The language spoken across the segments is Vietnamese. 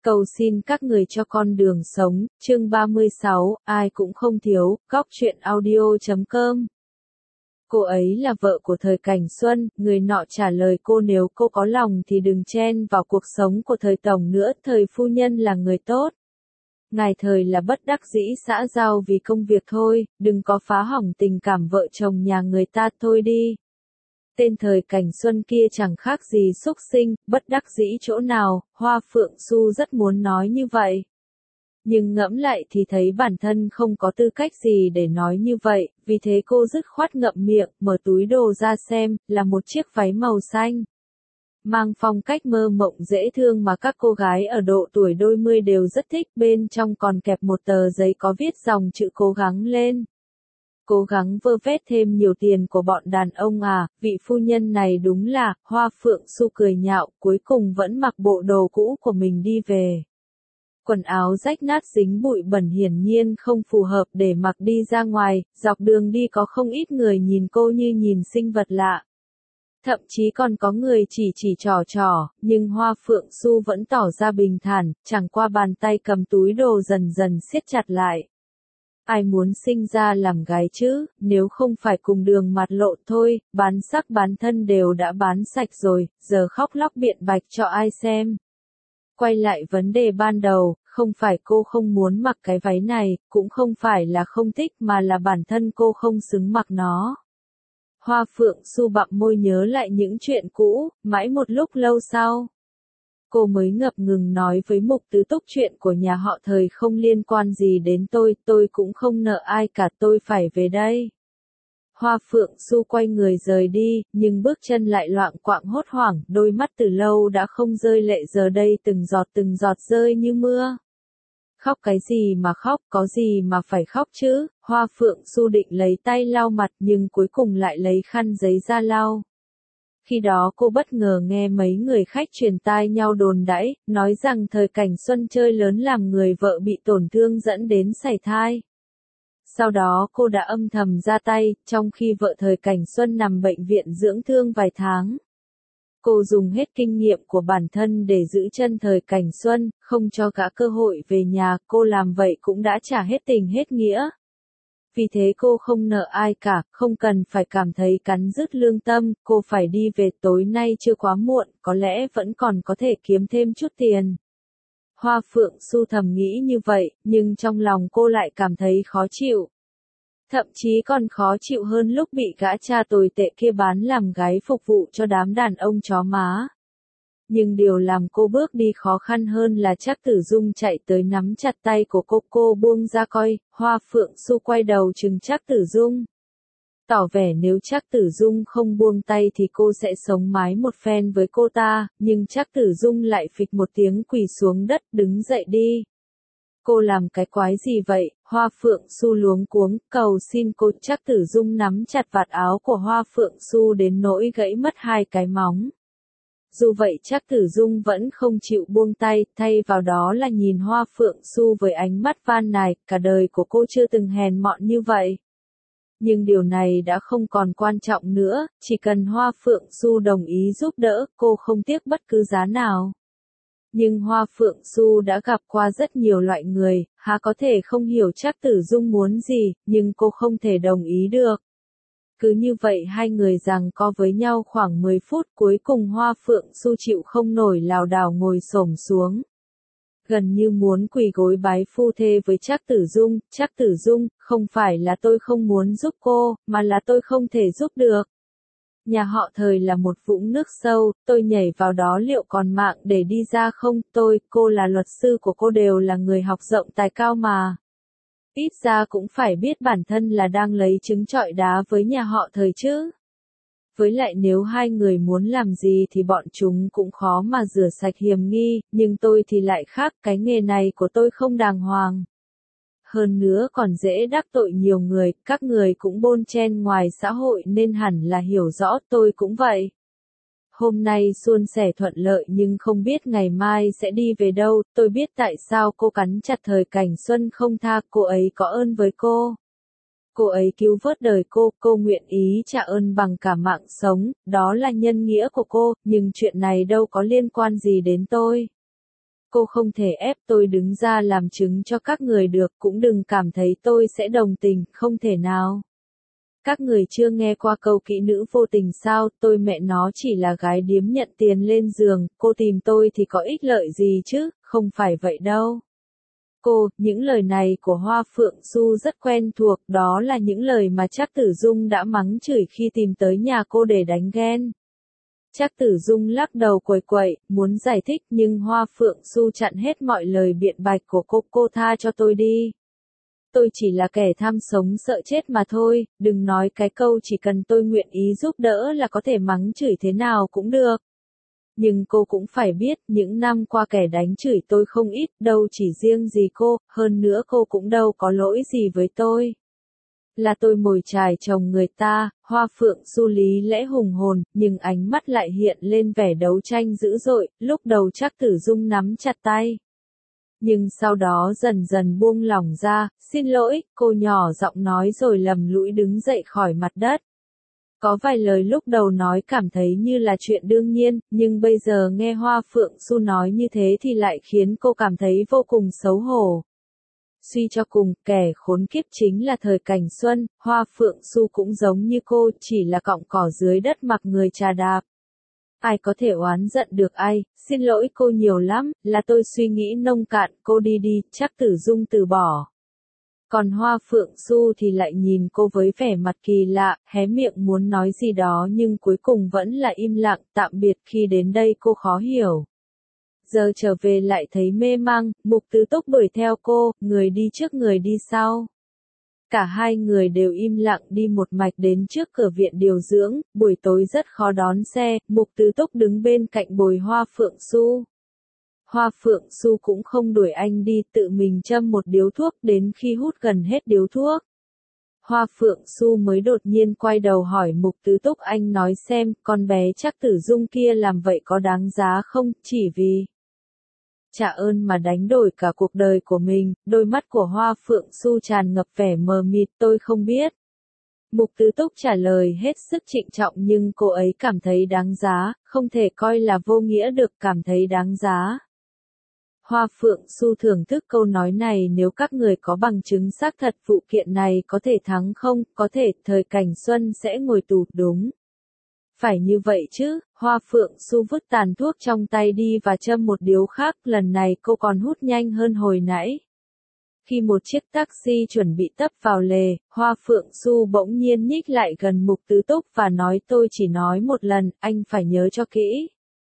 Cầu xin các người cho con đường sống, chương 36, ai cũng không thiếu, góc truyện audio.com. Cô ấy là vợ của thời Cảnh Xuân, người nọ trả lời cô nếu cô có lòng thì đừng chen vào cuộc sống của thời Tổng nữa, thời phu nhân là người tốt. Ngài thời là bất đắc dĩ xã giao vì công việc thôi, đừng có phá hỏng tình cảm vợ chồng nhà người ta thôi đi. Tên thời Cảnh Xuân kia chẳng khác gì súc sinh, bất đắc dĩ chỗ nào, Hoa Phượng Xu rất muốn nói như vậy. Nhưng ngẫm lại thì thấy bản thân không có tư cách gì để nói như vậy, vì thế cô dứt khoát ngậm miệng, mở túi đồ ra xem, là một chiếc váy màu xanh. Mang phong cách mơ mộng dễ thương mà các cô gái ở độ tuổi đôi mươi đều rất thích, bên trong còn kẹp một tờ giấy có viết dòng chữ cố gắng lên. Cố gắng vơ vét thêm nhiều tiền của bọn đàn ông à, vị phu nhân này đúng là, Hoa Phượng Xu cười nhạo, cuối cùng vẫn mặc bộ đồ cũ của mình đi về. Quần áo rách nát dính bụi bẩn hiển nhiên không phù hợp để mặc đi ra ngoài, dọc đường đi có không ít người nhìn cô như nhìn sinh vật lạ. Thậm chí còn có người chỉ trò, nhưng Hoa Phượng Xu vẫn tỏ ra bình thản, chẳng qua bàn tay cầm túi đồ dần dần siết chặt lại. Ai muốn sinh ra làm gái chứ, nếu không phải cùng đường mặt lộ thôi, bán sắc bán thân đều đã bán sạch rồi, giờ khóc lóc biện bạch cho ai xem. Quay lại vấn đề ban đầu, không phải cô không muốn mặc cái váy này, cũng không phải là không thích mà là bản thân cô không xứng mặc nó. Hoa Phượng Xu bặm môi nhớ lại những chuyện cũ, mãi một lúc lâu sau. Cô mới ngập ngừng nói với Mục Tứ Túc chuyện của nhà họ thời không liên quan gì đến tôi cũng không nợ ai cả, tôi phải về đây. Hoa Phượng Xu quay người rời đi, nhưng bước chân lại loạng quạng hốt hoảng, đôi mắt từ lâu đã không rơi lệ giờ đây từng giọt rơi như mưa. Khóc cái gì mà khóc, có gì mà phải khóc chứ, Hoa Phượng Xu định lấy tay lau mặt nhưng cuối cùng lại lấy khăn giấy ra lau. Khi đó cô bất ngờ nghe mấy người khách truyền tai nhau đồn đãi, nói rằng thời Cảnh Xuân chơi lớn làm người vợ bị tổn thương dẫn đến sảy thai. Sau đó cô đã âm thầm ra tay, trong khi vợ thời Cảnh Xuân nằm bệnh viện dưỡng thương vài tháng. Cô dùng hết kinh nghiệm của bản thân để giữ chân thời Cảnh Xuân, không cho gã cơ hội về nhà, cô làm vậy cũng đã trả hết tình hết nghĩa. Vì thế cô không nợ ai cả, không cần phải cảm thấy cắn rứt lương tâm, cô phải đi về, tối nay chưa quá muộn, có lẽ vẫn còn có thể kiếm thêm chút tiền. Hoa Phượng Xu thầm nghĩ như vậy, nhưng trong lòng cô lại cảm thấy khó chịu. Thậm chí còn khó chịu hơn lúc bị gã cha tồi tệ kia bán làm gái phục vụ cho đám đàn ông chó má. Nhưng điều làm cô bước đi khó khăn hơn là Trác Tử Dung chạy tới nắm chặt tay của cô buông ra coi, Hoa Phượng Xu quay đầu trừng Trác Tử Dung. Tỏ vẻ nếu Trác Tử Dung không buông tay thì cô sẽ sống mái một phen với cô ta, nhưng Trác Tử Dung lại phịch một tiếng quỳ xuống đất, đứng dậy đi. Cô làm cái quái gì vậy? Hoa Phượng Xu luống cuống, cầu xin cô. Trác Tử Dung nắm chặt vạt áo của Hoa Phượng Xu đến nỗi gãy mất hai cái móng. Dù vậy Trác Tử Dung vẫn không chịu buông tay, thay vào đó là nhìn Hoa Phượng Xu với ánh mắt van nài, cả đời của cô chưa từng hèn mọn như vậy. Nhưng điều này đã không còn quan trọng nữa, chỉ cần Hoa Phượng Xu đồng ý giúp đỡ, cô không tiếc bất cứ giá nào. Nhưng Hoa Phượng Xu đã gặp qua rất nhiều loại người, há có thể không hiểu Trác Tử Dung muốn gì, nhưng cô không thể đồng ý được. Cứ như vậy hai người giằng co với nhau khoảng 10 phút, cuối cùng Hoa Phượng Xu chịu không nổi lảo đảo ngồi xổm xuống. Gần như muốn quỳ gối bái phu thê với Trác Tử Dung, không phải là tôi không muốn giúp cô, mà là tôi không thể giúp được. Nhà họ thời là một vũng nước sâu, tôi nhảy vào đó liệu còn mạng để đi ra không, cô là luật sư của cô đều là người học rộng tài cao mà. Ít ra cũng phải biết bản thân là đang lấy trứng trọi đá với nhà họ thời chứ. Với lại nếu hai người muốn làm gì thì bọn chúng cũng khó mà rửa sạch hiềm nghi, nhưng tôi thì lại khác, cái nghề này của tôi không đàng hoàng. Hơn nữa còn dễ đắc tội nhiều người, các người cũng bon chen ngoài xã hội nên hẳn là hiểu rõ, tôi cũng vậy. Hôm nay suôn sẻ thuận lợi nhưng không biết ngày mai sẽ đi về đâu, tôi biết tại sao cô cắn chặt thời Cảnh Xuân không tha, cô ấy có ơn với cô. Cô ấy cứu vớt đời cô nguyện ý trả ơn bằng cả mạng sống, đó là nhân nghĩa của cô, nhưng chuyện này đâu có liên quan gì đến tôi. cô không thể ép tôi đứng ra làm chứng cho các người được, cũng đừng cảm thấy tôi sẽ đồng tình, không thể nào. Các người chưa nghe qua câu kỹ nữ vô tình sao, tôi mẹ nó chỉ là gái điếm nhận tiền lên giường, cô tìm tôi thì có ích lợi gì chứ, không phải vậy đâu. Cô, những lời này của Hoa Phượng Du rất quen thuộc, đó là những lời mà Trác Tử Dung đã mắng chửi khi tìm tới nhà cô để đánh ghen. Trác Tử Dung lắc đầu quẩy quẩy, muốn giải thích nhưng Hoa Phượng Du chặn hết mọi lời biện bạch của cô tha cho tôi đi. Tôi chỉ là kẻ tham sống sợ chết mà thôi, đừng nói cái câu chỉ cần tôi nguyện ý giúp đỡ là có thể mắng chửi thế nào cũng được. Nhưng cô cũng phải biết, những năm qua kẻ đánh chửi tôi không ít, đâu chỉ riêng gì cô, hơn nữa cô cũng đâu có lỗi gì với tôi. Là tôi mồi chài chồng người ta, Hoa Phượng Du lý lẽ hùng hồn, nhưng ánh mắt lại hiện lên vẻ đấu tranh dữ dội, lúc đầu Trác Tử Dung nắm chặt tay. Nhưng sau đó dần dần buông lỏng ra, xin lỗi, cô nhỏ giọng nói rồi lầm lũi đứng dậy khỏi mặt đất. Có vài lời lúc đầu nói cảm thấy như là chuyện đương nhiên, nhưng bây giờ nghe Hoa Phượng Du nói như thế thì lại khiến cô cảm thấy vô cùng xấu hổ. Suy cho cùng, kẻ khốn kiếp chính là Thời Cảnh Xuân, Hoa Phượng Du cũng giống như cô, chỉ là cọng cỏ dưới đất mặc người chà đạp. Ai có thể oán giận được ai, xin lỗi cô nhiều lắm, là tôi suy nghĩ nông cạn, cô đi đi, Trác Tử Dung từ bỏ. Còn Hoa Phượng Du thì lại nhìn cô với vẻ mặt kỳ lạ, hé miệng muốn nói gì đó nhưng cuối cùng vẫn là im lặng, tạm biệt khi đến đây cô khó hiểu. Giờ trở về lại thấy mê mang, Mục Tứ Túc đuổi theo cô, người đi trước người đi sau. Cả hai người đều im lặng đi một mạch đến trước cửa viện điều dưỡng, buổi tối rất khó đón xe, Mục Tứ Túc đứng bên cạnh bồi Hoa Phượng Du. Hoa Phượng Du cũng không đuổi anh đi, tự mình châm một điếu thuốc đến khi hút gần hết điếu thuốc. Hoa Phượng Du mới đột nhiên quay đầu hỏi Mục Tứ Túc, anh nói xem, con bé Trác Tử Dung kia làm vậy có đáng giá không, chỉ vì trả ơn mà đánh đổi cả cuộc đời của mình. Đôi mắt của Hoa Phượng Du tràn ngập vẻ mờ mịt, tôi không biết. Mục Tứ Túc trả lời hết sức trịnh trọng nhưng cô ấy cảm thấy đáng giá, không thể coi là vô nghĩa được, cảm thấy đáng giá. Hoa Phượng Du thưởng thức câu nói này, nếu các người có bằng chứng xác thật vụ kiện này có thể thắng không, có thể Thời Cảnh Xuân sẽ ngồi tù, đúng. Phải như vậy chứ, Hoa Phượng Du vứt tàn thuốc trong tay đi và châm một điếu khác, lần này cô còn hút nhanh hơn hồi nãy. Khi một chiếc taxi chuẩn bị tấp vào lề, Hoa Phượng Du bỗng nhiên nhích lại gần Mục Tứ Túc và nói, tôi chỉ nói một lần, anh phải nhớ cho kỹ.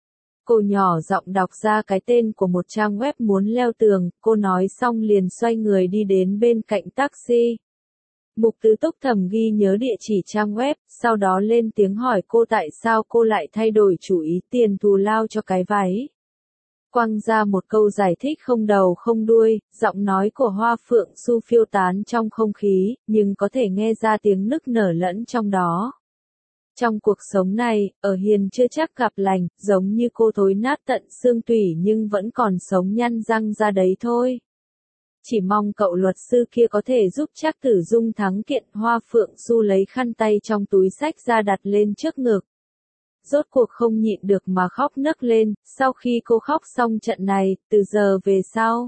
Cô nhỏ giọng đọc ra cái tên của một trang web muốn leo tường, cô nói xong liền xoay người đi đến bên cạnh taxi. Mục Tứ Túc thầm ghi nhớ địa chỉ trang web, sau đó lên tiếng hỏi cô tại sao cô lại thay đổi chủ ý tiền thù lao cho cái váy. Quăng ra một câu giải thích không đầu không đuôi, giọng nói của Hoa Phượng Du phiêu tán trong không khí, nhưng có thể nghe ra tiếng nức nở lẫn trong đó. Trong cuộc sống này, ở hiền chưa chắc gặp lành, giống như cô thối nát tận xương tủy nhưng vẫn còn sống nhăn răng ra đấy thôi. Chỉ mong cậu luật sư kia có thể giúp Trác Tử Dung thắng kiện. Hoa Phượng Du lấy khăn tay trong túi xách ra đặt lên trước ngực. Rốt cuộc không nhịn được mà khóc nấc lên, sau khi cô khóc xong trận này, từ giờ về sau.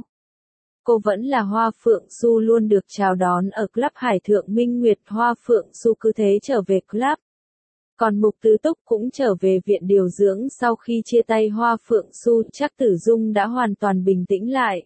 Cô vẫn là Hoa Phượng Du luôn được chào đón ở club Hải Thượng Minh Nguyệt. Hoa Phượng Du cứ thế trở về club. Còn Mục Tứ Túc cũng trở về viện điều dưỡng sau khi chia tay Hoa Phượng Du, Trác Tử Dung đã hoàn toàn bình tĩnh lại.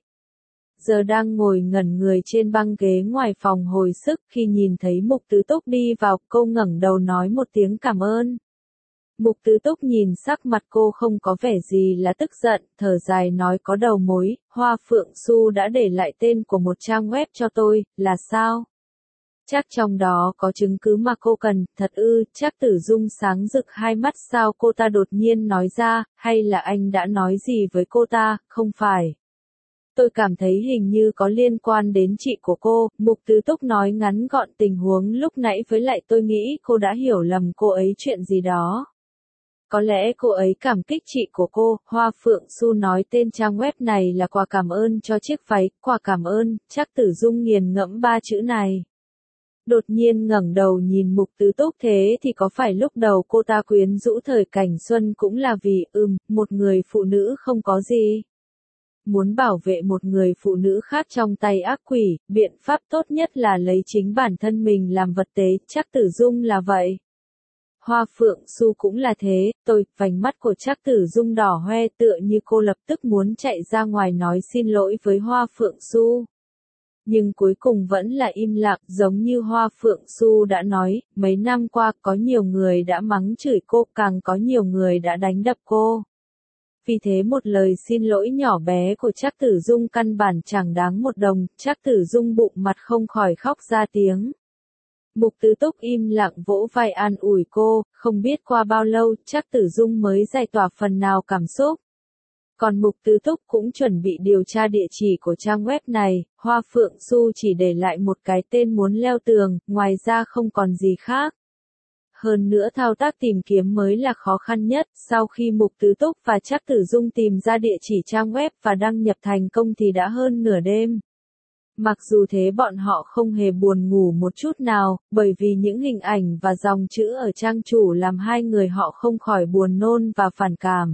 Giờ đang ngồi ngẩn người trên băng ghế ngoài phòng hồi sức, khi nhìn thấy Mục Tứ Túc đi vào, cô ngẩng đầu nói một tiếng cảm ơn. Mục Tứ Túc nhìn sắc mặt cô không có vẻ gì là tức giận, thở dài nói có đầu mối, Hoa Phượng Du đã để lại tên của một trang web cho tôi, là sao? Chắc trong đó có chứng cứ mà cô cần, thật ư? Trác Tử Dung sáng rực hai mắt, sao cô ta đột nhiên nói ra, hay là anh đã nói gì với cô ta, không phải. Tôi cảm thấy hình như có liên quan đến chị của cô, Mục Tứ Túc nói ngắn gọn tình huống lúc nãy với lại tôi nghĩ cô đã hiểu lầm cô ấy chuyện gì đó. Có lẽ cô ấy cảm kích chị của cô, Hoa Phượng Du nói tên trang web này là quà cảm ơn cho chiếc váy, quà cảm ơn, Trác Tử Dung nghiền ngẫm ba chữ này. Đột nhiên ngẩng đầu nhìn Mục Tứ Túc, thế thì có phải lúc đầu cô ta quyến rũ Thời Cảnh Xuân cũng là vì, một người phụ nữ không có gì. muốn bảo vệ một người phụ nữ khác trong tay ác quỷ, biện pháp tốt nhất là lấy chính bản thân mình làm vật tế, Trác Tử Dung là vậy. Hoa Phượng Xu cũng là thế, vành mắt của Trác Tử Dung đỏ hoe tựa như cô lập tức muốn chạy ra ngoài nói xin lỗi với Hoa Phượng Xu. Nhưng cuối cùng vẫn là im lặng, giống như Hoa Phượng Xu đã nói, mấy năm qua có nhiều người đã mắng chửi cô, càng có nhiều người đã đánh đập cô. Vì thế một lời xin lỗi nhỏ bé của Trác Tử Dung căn bản chẳng đáng một đồng, Trác Tử Dung bụng mặt không khỏi khóc ra tiếng. Mục Tứ Túc im lặng vỗ vai an ủi cô, không biết qua bao lâu Trác Tử Dung mới giải tỏa phần nào cảm xúc. Còn Mục Tứ Túc cũng chuẩn bị điều tra địa chỉ của trang web này, Hoa Phượng Xu chỉ để lại một cái tên muốn leo tường, ngoài ra không còn gì khác. Hơn nữa thao tác tìm kiếm mới là khó khăn nhất, sau khi Mục Tứ Túc và Trác Tử Dung tìm ra địa chỉ trang web và đăng nhập thành công thì đã hơn nửa đêm. Mặc dù thế bọn họ không hề buồn ngủ một chút nào, bởi vì những hình ảnh và dòng chữ ở trang chủ làm hai người họ không khỏi buồn nôn và phản cảm.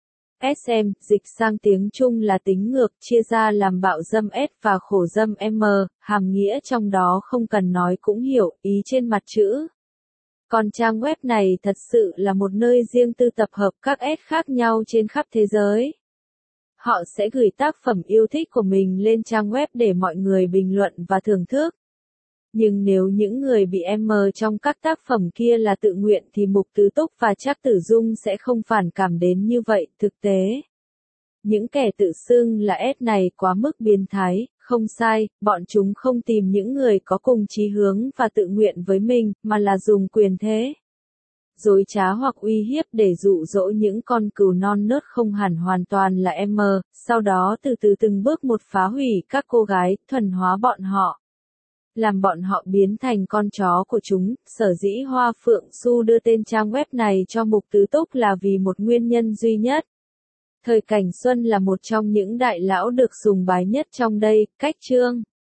SM, dịch sang tiếng Trung là tính ngược, chia ra làm bạo dâm S và khổ dâm M, hàm nghĩa trong đó không cần nói cũng hiểu, ý trên mặt chữ. Còn trang web này thật sự là một nơi riêng tư tập hợp các S khác nhau trên khắp thế giới. Họ sẽ gửi tác phẩm yêu thích của mình lên trang web để mọi người bình luận và thưởng thức. Nhưng nếu những người bị M trong các tác phẩm kia là tự nguyện thì Mục Tứ Túc và Trác Tử Dung sẽ không phản cảm đến như vậy. Thực tế, những kẻ tự xưng là S này quá mức biến thái, không sai, bọn chúng không tìm những người có cùng chí hướng và tự nguyện với mình, mà là dùng quyền thế, dối trá hoặc uy hiếp để dụ dỗ những con cừu non nớt không hẳn hoàn toàn là M, sau đó từ từ từng bước một phá hủy các cô gái, thuần hóa bọn họ. Làm bọn họ biến thành con chó của chúng, sở dĩ Hoa Phượng Xu đưa tên trang web này cho Mục Tứ Túc là vì một nguyên nhân duy nhất. Thời Cảnh Xuân là một trong những đại lão được sùng bái nhất trong đây, cách chương.